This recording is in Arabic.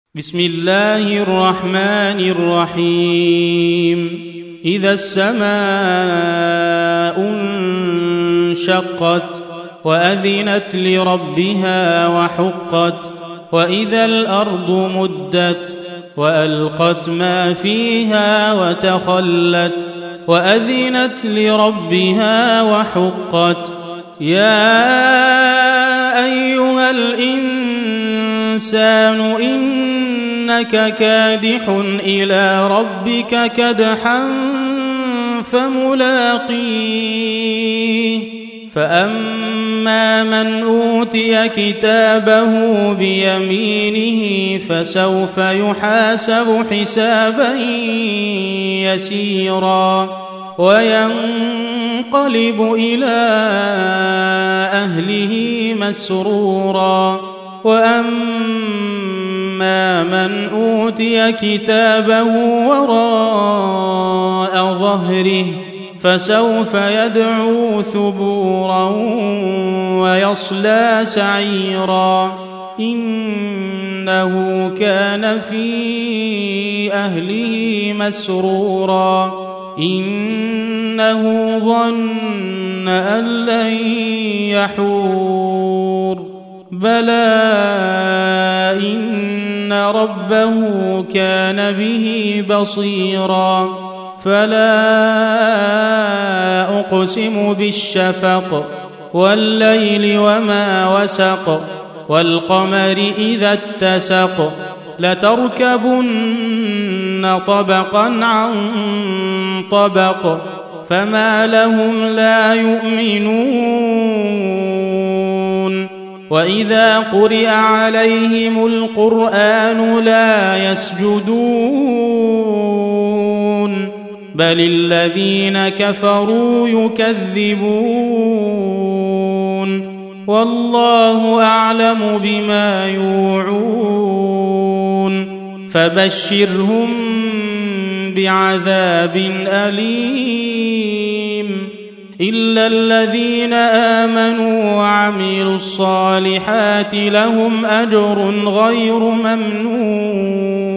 بسم الله الرحمن الرحيم إذا السماء انشقت وأذنت لربها وحقت وإذا الأرض مدت وألقت ما فيها وتخلت وأذنت لربها وحقت يا أيها الإنسان إنك كادح إلى ربك كدحا فملاقيه فأما من أوتي كتابه بيمينه فسوف يحاسب حسابا يسيرا وينقلب إلى أهله مسرورا وأما من أوتي كتابه وراء ظهره فسوف يدعو ثبورا ويصلى سعيرا إنه كان في أهله مسرورا إنه ظن أن لن يحور بلى إن ربه كان به بصيرا فلا أقسم بالشفق والليل وما وسق والقمر إذا اتسق لتركبن طبقا عن طبق فما لهم لا يؤمنون وإذا قرئ عليهم القرآن لا يسجدون بل الذين كفروا يكذبون والله أعلم بما يوعون فبشرهم بعذاب أليم إلا الذين آمنوا وعملوا الصالحات لهم أجر غير ممنون